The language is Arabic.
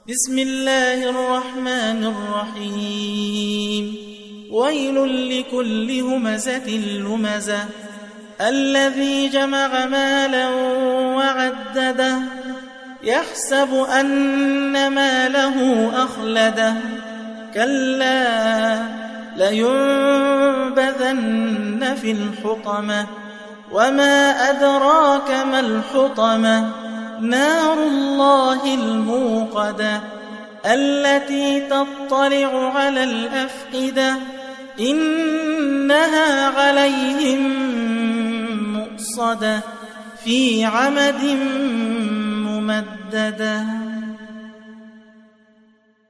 بسم الله الرحمن الرحيم ويل لكل همزة لمزة الذي جمع مالا وعدده يحسب أن ماله أخلده كلا لينبذن في الحطمة وما أدراك ما الحطمة نار الله الموقدة التي تطلع على الأفئدة إنها عليهم مؤصدة في عمد ممددة.